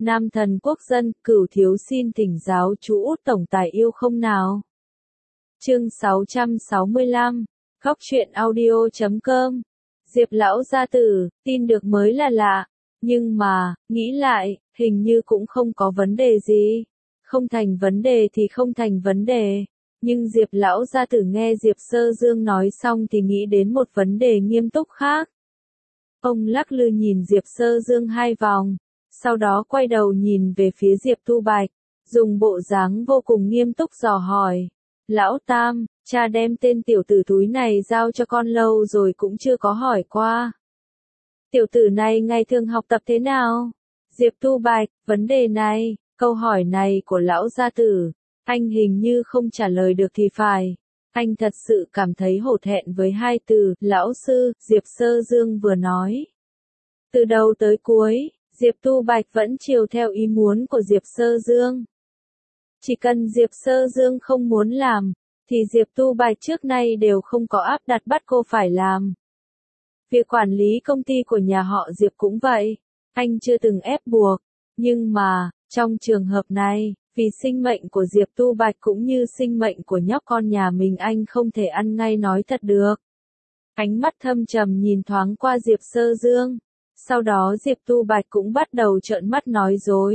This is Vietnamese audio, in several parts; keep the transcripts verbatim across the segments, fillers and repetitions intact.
Nam thần quốc dân, Cửu thiếu xin thỉnh giáo chú Út tổng tài yêu không nào. Chương sáu trăm sáu mươi lăm, Góc truyện audio chấm com. Diệp lão gia tử, tin được mới là lạ, nhưng mà, nghĩ lại, hình như cũng không có vấn đề gì. Không thành vấn đề thì không thành vấn đề. Nhưng Diệp lão gia tử nghe Diệp Sơ Dương nói xong thì nghĩ đến một vấn đề nghiêm túc khác. Ông lắc lư nhìn Diệp Sơ Dương hai vòng, sau đó quay đầu nhìn về phía Diệp Tu Bạch, dùng bộ dáng vô cùng nghiêm túc dò hỏi. Lão Tam, cha đem tên tiểu tử túi này giao cho con lâu rồi cũng chưa có hỏi qua. Tiểu tử này ngày thường học tập thế nào? Diệp Tu Bạch, vấn đề này, câu hỏi này của lão gia tử, anh hình như không trả lời được thì phải. Anh thật sự cảm thấy hổ thẹn với hai từ, lão sư, Diệp Sơ Dương vừa nói. Từ đầu tới cuối, Diệp Tu Bạch vẫn chiều theo ý muốn của Diệp Sơ Dương. Chỉ cần Diệp Sơ Dương không muốn làm, thì Diệp Tu Bạch trước nay đều không có áp đặt bắt cô phải làm. Việc quản lý công ty của nhà họ Diệp cũng vậy, anh chưa từng ép buộc, nhưng mà, trong trường hợp này, vì sinh mệnh của Diệp Tu Bạch cũng như sinh mệnh của nhóc con nhà mình anh không thể ăn ngay nói thật được. Ánh mắt thâm trầm nhìn thoáng qua Diệp Sơ Dương, sau đó Diệp Tu Bạch cũng bắt đầu trợn mắt nói dối.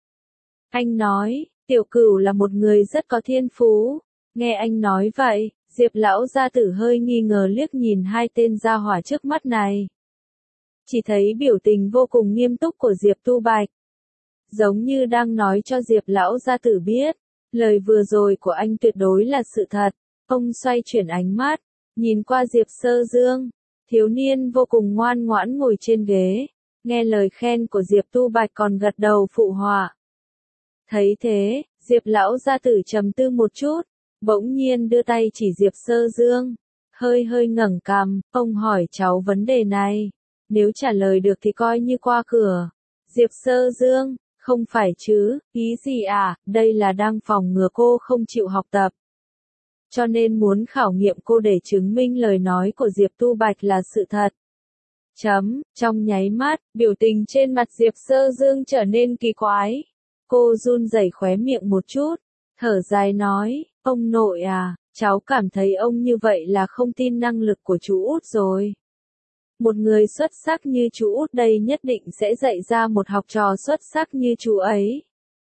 Anh nói, Tiểu Cửu là một người rất có thiên phú. Nghe anh nói vậy, Diệp lão gia tử hơi nghi ngờ liếc nhìn hai tên gia hỏa trước mắt này. Chỉ thấy biểu tình vô cùng nghiêm túc của Diệp Tu Bạch. Giống như đang nói cho Diệp lão gia tử biết, lời vừa rồi của anh tuyệt đối là sự thật. Ông xoay chuyển ánh mắt, nhìn qua Diệp Sơ Dương, thiếu niên vô cùng ngoan ngoãn ngồi trên ghế, nghe lời khen của Diệp Tu Bạch còn gật đầu phụ họa. Thấy thế, Diệp lão gia tử trầm tư một chút, bỗng nhiên đưa tay chỉ Diệp Sơ Dương, hơi hơi ngẩng cằm, ông hỏi cháu vấn đề này, nếu trả lời được thì coi như qua cửa. Diệp Sơ Dương, không phải chứ, ý gì à, đây là đang phòng ngừa cô không chịu học tập. Cho nên muốn khảo nghiệm cô để chứng minh lời nói của Diệp Tu Bạch là sự thật. Chấm, trong nháy mắt, biểu tình trên mặt Diệp Sơ Dương trở nên kỳ quái. Cô run rẩy khóe miệng một chút, thở dài nói, ông nội à, cháu cảm thấy ông như vậy là không tin năng lực của chú Út rồi. Một người xuất sắc như chú Út đây nhất định sẽ dạy ra một học trò xuất sắc như chú ấy.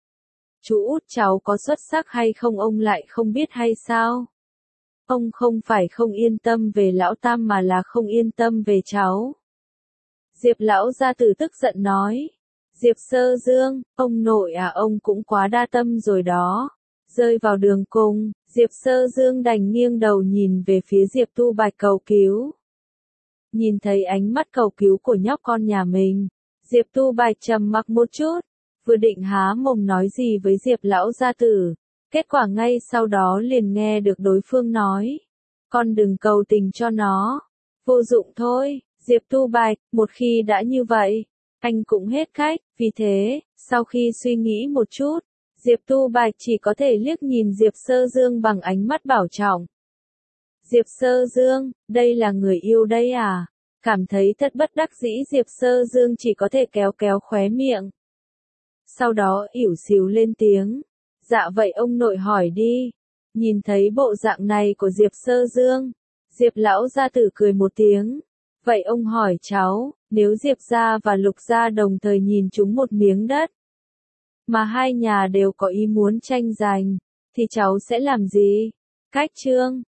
Chú Út cháu có xuất sắc hay không ông lại không biết hay sao? Ông không phải không yên tâm về lão Tam mà là không yên tâm về cháu. Diệp lão gia tử tức giận nói. Diệp Sơ Dương, ông nội à ông cũng quá đa tâm rồi đó. Rơi vào đường cùng, Diệp Sơ Dương đành nghiêng đầu nhìn về phía Diệp Tu Bạch cầu cứu. Nhìn thấy ánh mắt cầu cứu của nhóc con nhà mình, Diệp Tu Bạch trầm mặc một chút, vừa định há mồm nói gì với Diệp lão gia tử, kết quả ngay sau đó liền nghe được đối phương nói, con đừng cầu tình cho nó, vô dụng thôi. Diệp Tu Bạch, một khi đã như vậy, anh cũng hết cách, vì thế, sau khi suy nghĩ một chút, Diệp Tu Bạch chỉ có thể liếc nhìn Diệp Sơ Dương bằng ánh mắt bảo trọng. Diệp Sơ Dương, đây là người yêu đây à? Cảm thấy thật bất đắc dĩ Diệp Sơ Dương chỉ có thể kéo kéo khóe miệng. Sau đó ỉu xìu lên tiếng. Dạ vậy ông nội hỏi đi. Nhìn thấy bộ dạng này của Diệp Sơ Dương, Diệp lão gia tử cười một tiếng. Vậy ông hỏi cháu, nếu Diệp gia và Lục gia đồng thời nhìn trúng một miếng đất, mà hai nhà đều có ý muốn tranh giành, thì cháu sẽ làm gì? Cách chương